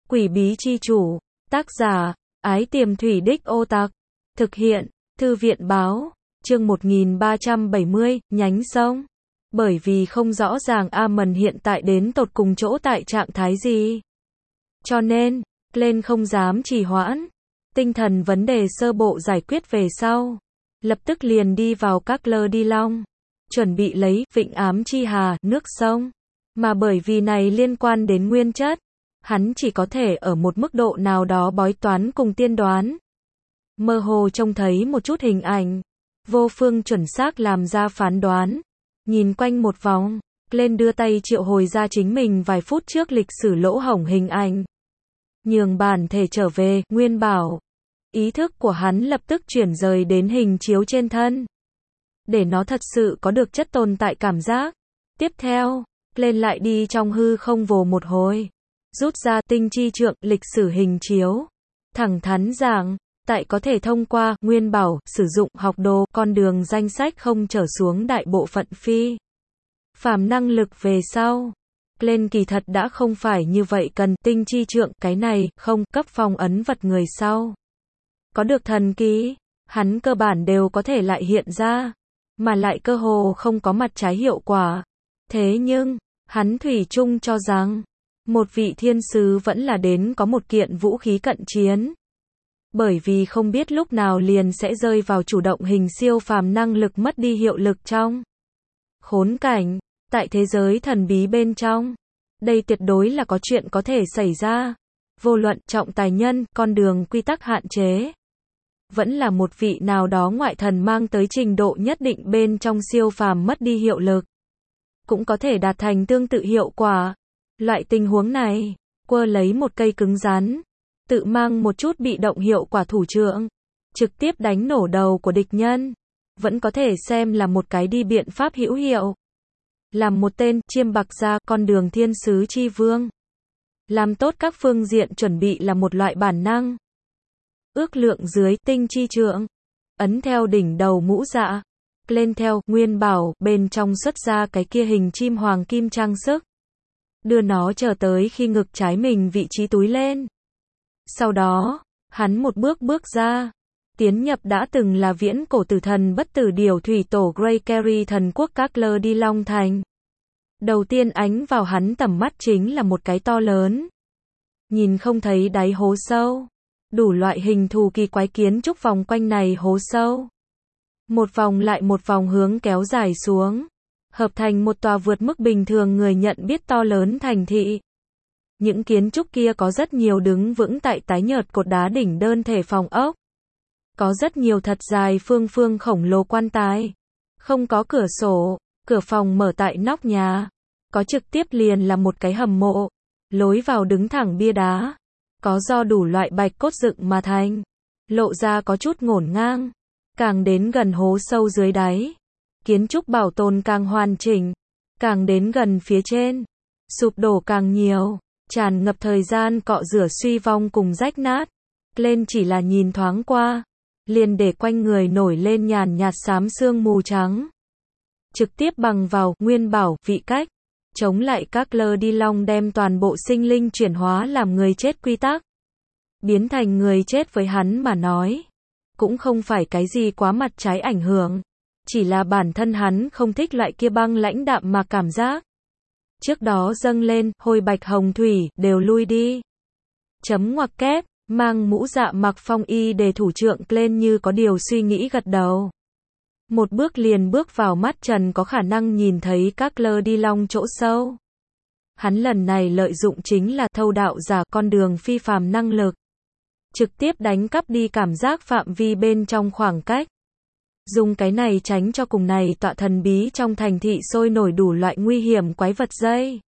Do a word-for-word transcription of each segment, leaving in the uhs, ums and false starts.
Quỷ bí chi chủ. Tác giả, Ái Tiềm Thủy Đích Ô Tặc. Thực hiện, Thư viện báo. Chương một nghìn ba trăm bảy mươi, nhánh sông. Bởi vì không rõ ràng Amon hiện tại đến tột cùng chỗ tại trạng thái gì. Cho nên, Glenn không dám trì hoãn. Tinh thần vấn đề sơ bộ giải quyết về sau. Lập tức liền đi vào các lơ đi long. Chuẩn bị lấy vịnh ám chi hà, nước sông. Mà bởi vì này liên quan đến nguyên chất. Hắn chỉ có thể ở một mức độ nào đó bói toán cùng tiên đoán. Mơ hồ trông thấy một chút hình ảnh. Vô phương chuẩn xác làm ra phán đoán. Nhìn quanh một vòng, Glenn đưa tay triệu hồi ra chính mình vài phút trước lịch sử lỗ hổng hình ảnh. Nhường bản thể trở về, nguyên bảo. Ý thức của hắn lập tức chuyển rời đến hình chiếu trên thân. Để nó thật sự có được chất tồn tại cảm giác. Tiếp theo, Glenn lại đi trong hư không vồ một hồi. Rút ra tinh chi trượng, lịch sử hình chiếu. Thẳng thắn giảng, tại có thể thông qua, nguyên bảo, sử dụng, học đồ, con đường danh sách không trở xuống đại bộ phận phi. Phàm năng lực về sau. Glenn kỳ thật đã không phải như vậy cần, tinh chi trượng, cái này, không, cấp phong ấn vật người sau. Có được thần ký, hắn cơ bản đều có thể lại hiện ra. Mà lại cơ hồ không có mặt trái hiệu quả. Thế nhưng, hắn thủy chung cho rằng, một vị thiên sứ vẫn là đến có một kiện vũ khí cận chiến. Bởi vì không biết lúc nào liền sẽ rơi vào chủ động hình siêu phàm năng lực mất đi hiệu lực trong khốn cảnh, tại thế giới thần bí bên trong. Đây tuyệt đối là có chuyện có thể xảy ra. Vô luận trọng tài nhân, con đường quy tắc hạn chế. Vẫn là một vị nào đó ngoại thần mang tới trình độ nhất định bên trong siêu phàm mất đi hiệu lực. Cũng có thể đạt thành tương tự hiệu quả. Loại tình huống này, quơ lấy một cây cứng rắn, tự mang một chút bị động hiệu quả thủ trượng, trực tiếp đánh nổ đầu của địch nhân, vẫn có thể xem là một cái đi biện pháp hữu hiệu. Làm một tên chiêm bạc ra con đường thiên sứ chi vương. Làm tốt các phương diện chuẩn bị là một loại bản năng. Ước lượng dưới tinh chi trượng, ấn theo đỉnh đầu mũ dạ, lên theo nguyên bảo, bên trong xuất ra cái kia hình chim hoàng kim trang sức. Đưa nó trở tới khi ngực trái mình vị trí túi lên. Sau đó, hắn một bước bước ra, tiến nhập đã từng là viễn cổ tử thần bất tử điểu thủy tổ Grey Carry thần quốc các lơ đi long thành. Đầu tiên ánh vào hắn tầm mắt chính là một cái to lớn. Nhìn không thấy đáy hố sâu. Đủ loại hình thù kỳ quái kiến trúc vòng quanh này hố sâu. Một vòng lại một vòng hướng kéo dài xuống. Hợp thành một tòa vượt mức bình thường người nhận biết to lớn thành thị. Những kiến trúc kia có rất nhiều đứng vững tại tái nhợt cột đá đỉnh đơn thể phòng ốc. Có rất nhiều thật dài phương phương khổng lồ quan tài. Không có cửa sổ, cửa phòng mở tại nóc nhà. Có trực tiếp liền là một cái hầm mộ. Lối vào đứng thẳng bia đá. Có do đủ loại bạch cốt dựng mà thành. Lộ ra có chút ngổn ngang. Càng đến gần hố sâu dưới đáy. Kiến trúc bảo tồn càng hoàn chỉnh. Càng đến gần phía trên. Sụp đổ càng nhiều. Tràn ngập thời gian cọ rửa suy vong cùng rách nát. Lên chỉ là nhìn thoáng qua. Liền để quanh người nổi lên nhàn nhạt xám sương mù trắng. Trực tiếp bằng vào nguyên bảo vị cách. Chống lại các lơ đi long đem toàn bộ sinh linh chuyển hóa làm người chết quy tắc. Biến thành người chết với hắn mà nói. Cũng không phải cái gì quá mặt trái ảnh hưởng. Chỉ là bản thân hắn không thích loại kia băng lãnh đạm mà cảm giác. Trước đó dâng lên, hôi bạch hồng thủy, đều lui đi. Chấm ngoặc kép, mang mũ dạ mặc phong y để thủ trượng lên như có điều suy nghĩ gật đầu. Một bước liền bước vào mắt trần có khả năng nhìn thấy các lơ đi long chỗ sâu. Hắn lần này lợi dụng chính là thâu đạo giả con đường phi phàm năng lực. Trực tiếp đánh cắp đi cảm giác phạm vi bên trong khoảng cách. Dùng cái này tránh cho cùng này tọa thần bí trong thành thị sôi nổi đủ loại nguy hiểm quái vật dây.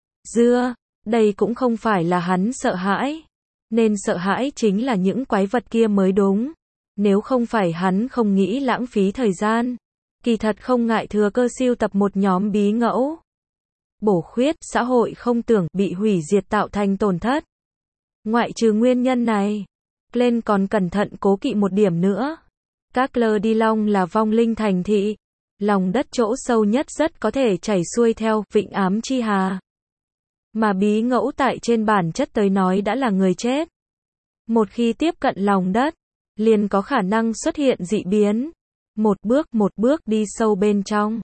Dưa, đây cũng không phải là hắn sợ hãi. Nên sợ hãi chính là những quái vật kia mới đúng. Nếu không phải hắn không nghĩ lãng phí thời gian. Kỳ thật không ngại thừa cơ siêu tập một nhóm bí ngẫu. Bổ khuyết, xã hội không tưởng bị hủy diệt tạo thành tổn thất. Ngoại trừ nguyên nhân này, Glenn còn cẩn thận cố kỵ một điểm nữa. Các lơ đi long là vong linh thành thị. Lòng đất chỗ sâu nhất rất có thể chảy xuôi theo vịnh ám chi hà. mà bí ngẫu tại trên bản chất tới nói đã là người chết. Một khi tiếp cận lòng đất, liền có khả năng xuất hiện dị biến. Một bước một bước đi sâu bên trong.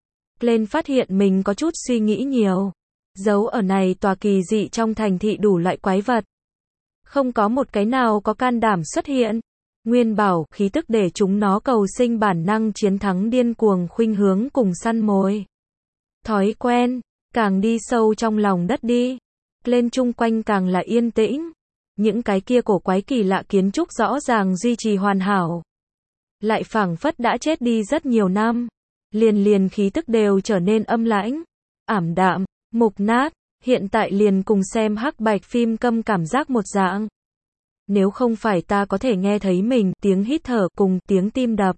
Lên phát hiện mình có chút suy nghĩ nhiều. Giấu ở này tòa kỳ dị trong thành thị đủ loại quái vật. Không có một cái nào có can đảm xuất hiện. Nguyên bảo khí tức để chúng nó cầu sinh bản năng chiến thắng điên cuồng khuynh hướng cùng săn mồi. Thói quen, càng đi sâu trong lòng đất đi. Lên chung quanh càng là yên tĩnh. Những cái kia cổ quái kỳ lạ kiến trúc rõ ràng duy trì hoàn hảo. Lại phảng phất đã chết đi rất nhiều năm. Liền liền khí tức đều trở nên âm lãnh, ảm đạm, mục nát, hiện tại liền cùng xem hắc bạch phim câm cảm giác một dạng. Nếu không phải ta có thể nghe thấy mình tiếng hít thở cùng tiếng tim đập.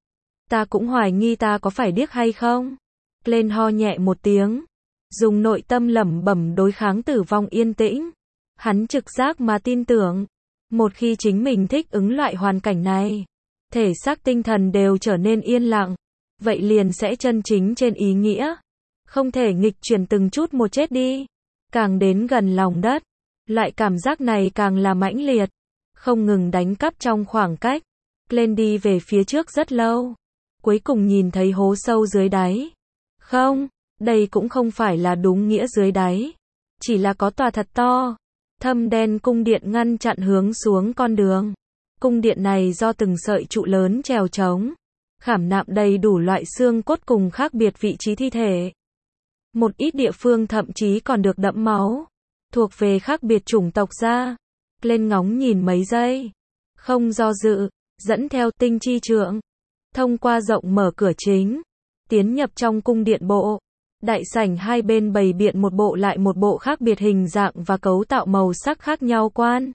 Ta cũng hoài nghi ta có phải điếc hay không. Lên ho nhẹ một tiếng. Dùng nội tâm lẩm bẩm đối kháng tử vong yên tĩnh. Hắn trực giác mà tin tưởng. Một khi chính mình thích ứng loại hoàn cảnh này. Thể xác tinh thần đều trở nên yên lặng. Vậy liền sẽ chân chính trên ý nghĩa. Không thể nghịch chuyển từng chút một chết đi. Càng đến gần lòng đất. Loại cảm giác này càng là mãnh liệt. Không ngừng đánh cắp trong khoảng cách. Lên đi về phía trước rất lâu. Cuối cùng nhìn thấy hố sâu dưới đáy. Không, đây cũng không phải là đúng nghĩa dưới đáy. Chỉ là có tòa thật to. Thâm đen cung điện ngăn chặn hướng xuống con đường. Cung điện này do từng sợi trụ lớn trèo trống. Khảm nạm đầy đủ loại xương cốt cùng khác biệt vị trí thi thể. Một ít địa phương thậm chí còn được đẫm máu. Thuộc về khác biệt chủng tộc ra. Lên ngóng nhìn mấy giây. Không do dự. Dẫn theo tinh chi trượng. Thông qua rộng mở cửa chính. Tiến nhập trong cung điện bộ. Đại sảnh hai bên bày biện một bộ lại một bộ khác biệt hình dạng và cấu tạo màu sắc khác nhau quan.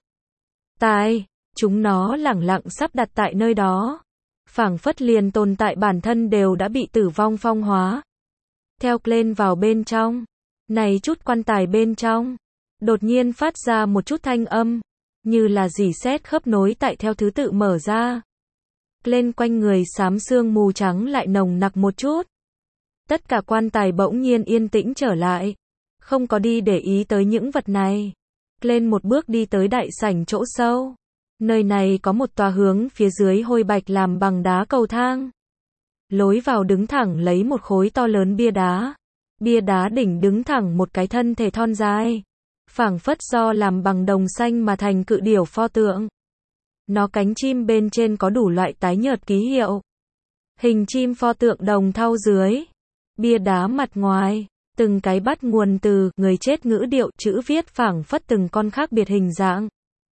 Tài. Chúng nó lẳng lặng sắp đặt tại nơi đó. Phảng phất liền tồn tại bản thân đều đã bị tử vong phong hóa. Theo lên vào bên trong. Này chút quan tài bên trong. Đột nhiên phát ra một chút thanh âm. Như là rỉ sét khớp nối tại theo thứ tự mở ra. Lên quanh người xám sương mù trắng lại nồng nặc một chút. Tất cả quan tài bỗng nhiên yên tĩnh trở lại. Không có đi để ý tới những vật này. Lên một bước đi tới đại sảnh chỗ sâu. Nơi này có một tòa hướng phía dưới hôi bạch làm bằng đá cầu thang. Lối vào đứng thẳng lấy một khối to lớn bia đá. Bia đá đỉnh đứng thẳng một cái thân thể thon dài. Phảng phất do làm bằng đồng xanh mà thành cự điểu pho tượng. Nó cánh chim bên trên có đủ loại tái nhợt ký hiệu. Hình chim pho tượng đồng thau dưới. Bia đá mặt ngoài. Từng cái bắt nguồn từ người chết ngữ điệu chữ viết phảng phất từng con khác biệt hình dạng.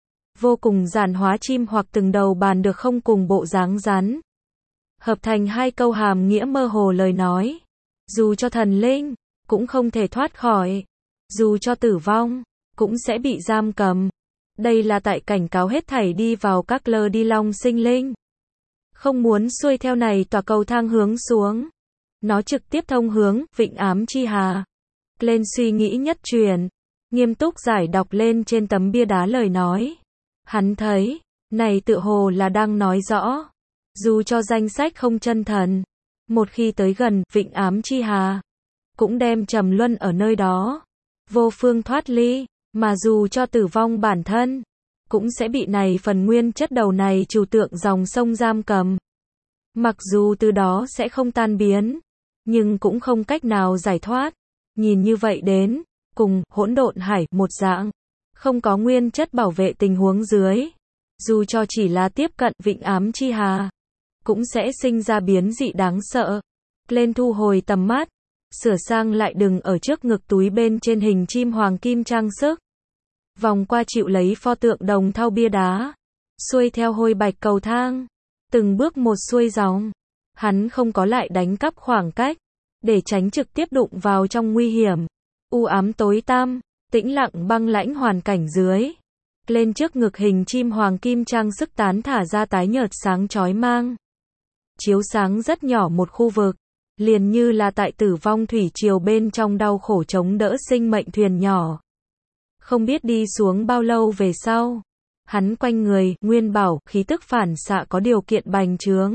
Vô cùng giản hóa chim hoặc từng đầu bàn được không cùng bộ dáng rắn. Hợp thành hai câu hàm nghĩa mơ hồ lời nói. Dù cho thần linh, cũng không thể thoát khỏi. Dù cho tử vong, cũng sẽ bị giam cầm. Đây là tại cảnh cáo hết thảy đi vào các lơ đi long sinh linh. Không muốn xuôi theo này tòa cầu thang hướng xuống. Nó trực tiếp thông hướng Vịnh Ám Chi Hà. Lên suy nghĩ nhất truyền. Nghiêm túc giải đọc lên trên tấm bia đá lời nói. Hắn thấy, này tự hồ là đang nói rõ. Dù cho danh sách không chân thần. Một khi tới gần Vịnh Ám Chi Hà. Cũng đem trầm luân ở nơi đó. Vô phương thoát ly. Mà dù cho tử vong bản thân. Cũng sẽ bị này phần nguyên chất đầu này trừu tượng dòng sông giam cầm. Mặc dù từ đó sẽ không tan biến. Nhưng cũng không cách nào giải thoát. Nhìn như vậy đến. Cùng hỗn độn hải một dạng. Không có nguyên chất bảo vệ tình huống dưới. Dù cho chỉ là tiếp cận Vịnh Ám Chi Hà. Cũng sẽ sinh ra biến dị đáng sợ. Lên thu hồi tầm mắt. Sửa sang lại đừng ở trước ngực túi bên trên hình chim hoàng kim trang sức. Vòng qua chịu lấy pho tượng đồng thau bia đá. Xuôi theo hôi bạch cầu thang. Từng bước một xuôi dòng. Hắn không có lại đánh cắp khoảng cách. Để tránh trực tiếp đụng vào trong nguy hiểm. U ám tối tăm. Tĩnh lặng băng lãnh hoàn cảnh dưới. Lên trước ngực hình chim hoàng kim trang sức tán thả ra tái nhợt sáng chói mang. Chiếu sáng rất nhỏ một khu vực. Liền như là tại tử vong thủy triều bên trong đau khổ chống đỡ sinh mệnh thuyền nhỏ. Không biết đi xuống bao lâu về sau. Hắn quanh người, nguyên bảo, khí tức phản xạ có điều kiện bành trướng.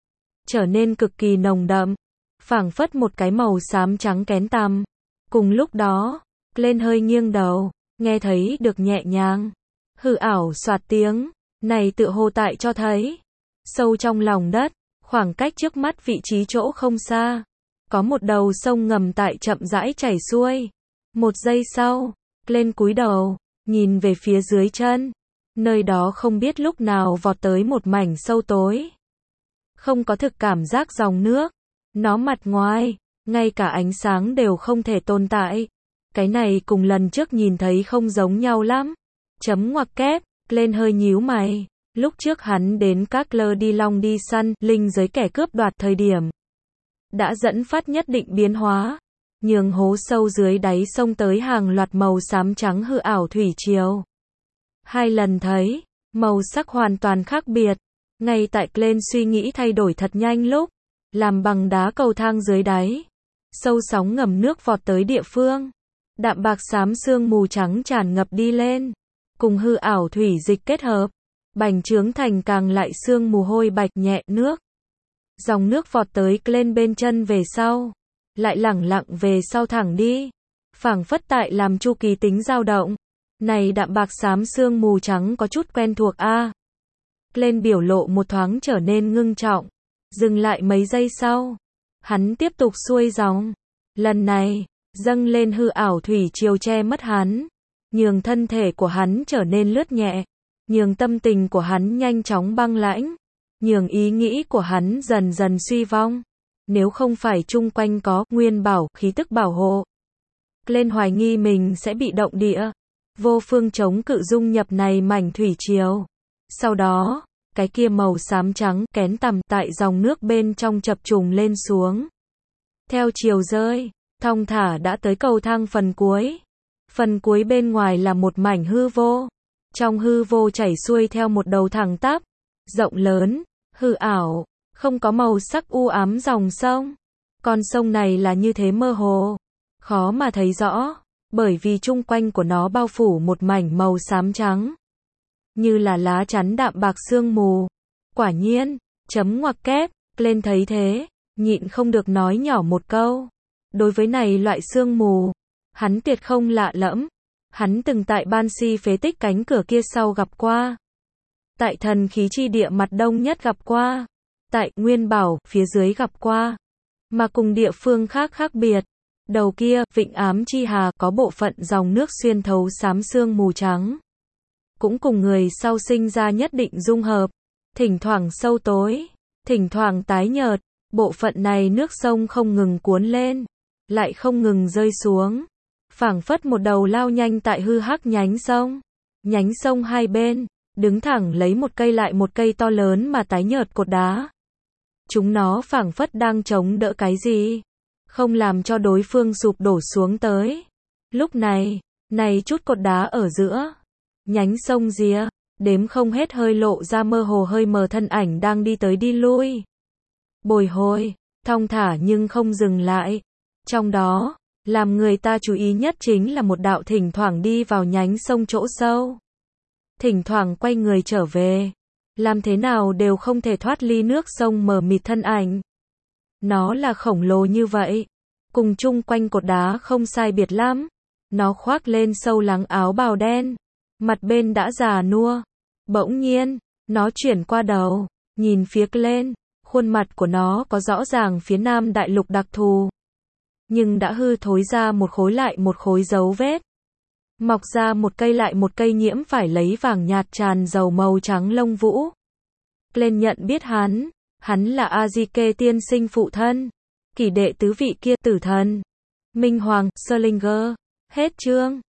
Trở nên cực kỳ nồng đậm. Phảng phất một cái màu xám trắng kén tăm. Cùng lúc đó, Lên hơi nghiêng đầu, nghe thấy được nhẹ nhàng. Hư ảo soạt tiếng, này tựa hồ tại cho thấy. Sâu trong lòng đất, khoảng cách trước mắt vị trí chỗ không xa. Có một đầu sông ngầm tại chậm rãi chảy xuôi. Một giây sau, lên cúi đầu, nhìn về phía dưới chân. Nơi đó không biết lúc nào vọt tới một mảnh sâu tối. Không có thực cảm giác dòng nước. Nó mặt ngoài, ngay cả ánh sáng đều không thể tồn tại. Cái này cùng lần trước nhìn thấy không giống nhau lắm. Chấm ngoặc kép, lên hơi nhíu mày. Lúc trước hắn đến các lơ đi long đi săn, linh giới kẻ cướp đoạt thời điểm. Đã dẫn phát nhất định biến hóa. Nhường hố sâu dưới đáy sông tới hàng loạt màu xám trắng hư ảo thủy triều. Hai lần thấy, màu sắc hoàn toàn khác biệt. Ngay tại Glenn suy nghĩ thay đổi thật nhanh lúc, làm bằng đá cầu thang dưới đáy. Sâu sóng ngầm nước vọt tới địa phương. Đạm bạc xám sương mù trắng tràn ngập đi lên. Cùng hư ảo thủy dịch kết hợp. Bành trướng thành càng lại sương mù hôi bạch nhẹ nước. Dòng nước vọt tới Glenn bên chân về sau. Lại lẳng lặng về sau thẳng đi. Phảng phất tại làm chu kỳ tính dao động. Này đạm bạc xám sương mù trắng có chút quen thuộc a. À. Glenn biểu lộ một thoáng trở nên ngưng trọng. Dừng lại mấy giây sau. Hắn tiếp tục xuôi dòng. Lần này, dâng lên hư ảo thủy triều che mất hắn. Nhường thân thể của hắn trở nên lướt nhẹ. Nhường tâm tình của hắn nhanh chóng băng lãnh. Nhường ý nghĩ của hắn dần dần suy vong. Nếu không phải chung quanh có nguyên bảo, khí tức bảo hộ. Glenn hoài nghi mình sẽ bị động địa. Vô phương chống cự dung nhập này mảnh thủy triều. Sau đó, cái kia màu xám trắng kén tằm tại dòng nước bên trong chập trùng lên xuống. Theo chiều rơi, thong thả đã tới cầu thang phần cuối. Phần cuối bên ngoài là một mảnh hư vô. Trong hư vô chảy xuôi theo một đầu thẳng tắp, rộng lớn, hư ảo, không có màu sắc u ám dòng sông. Con sông này là như thế mơ hồ, khó mà thấy rõ, bởi vì chung quanh của nó bao phủ một mảnh màu xám trắng. Như là lá chắn đạm bạc sương mù. Quả nhiên, chấm ngoặc kép, lên thấy thế, nhịn không được nói nhỏ một câu. Đối với này loại sương mù, hắn tuyệt không lạ lẫm. Hắn từng tại Ban Si phế tích cánh cửa kia sau gặp qua. Tại thần khí chi địa mặt đông nhất gặp qua. Tại Nguyên Bảo phía dưới gặp qua. Mà cùng địa phương khác khác biệt. Đầu kia, Vịnh Ám Chi Hà có bộ phận dòng nước xuyên thấu xám sương mù trắng. Cũng cùng người sau sinh ra nhất định dung hợp. Thỉnh thoảng sâu tối, thỉnh thoảng tái nhợt. Bộ phận này nước sông không ngừng cuốn lên, lại không ngừng rơi xuống. Phảng phất một đầu lao nhanh tại hư hắc nhánh sông. Nhánh sông hai bên, đứng thẳng lấy một cây lại một cây to lớn mà tái nhợt cột đá. Chúng nó phảng phất đang chống đỡ cái gì, không làm cho đối phương sụp đổ xuống tới. Lúc này, này chút cột đá ở giữa, nhánh sông rìa, đếm không hết hơi lộ ra mơ hồ hơi mờ thân ảnh đang đi tới đi lui. Bồi hồi, thong thả nhưng không dừng lại. Trong đó, làm người ta chú ý nhất chính là một đạo thỉnh thoảng đi vào nhánh sông chỗ sâu. Thỉnh thoảng quay người trở về. Làm thế nào đều không thể thoát ly nước sông mờ mịt thân ảnh. Nó là khổng lồ như vậy. Cùng chung quanh cột đá không sai biệt lắm. Nó khoác lên sâu lắng áo bào đen. Mặt bên đã già nua. Bỗng nhiên, nó chuyển qua đầu. Nhìn phía lên. Khuôn mặt của nó có rõ ràng phía Nam Đại Lục đặc thù. Nhưng đã hư thối ra một khối lại một khối dấu vết. Mọc ra một cây lại một cây nhiễm phải lấy vàng nhạt tràn dầu màu trắng lông vũ. Glenn nhận biết hắn, hắn là Azike tiên sinh phụ thân, kỷ đệ tứ vị kia tử thần. Minh Hoàng, Slinger. Hết chương.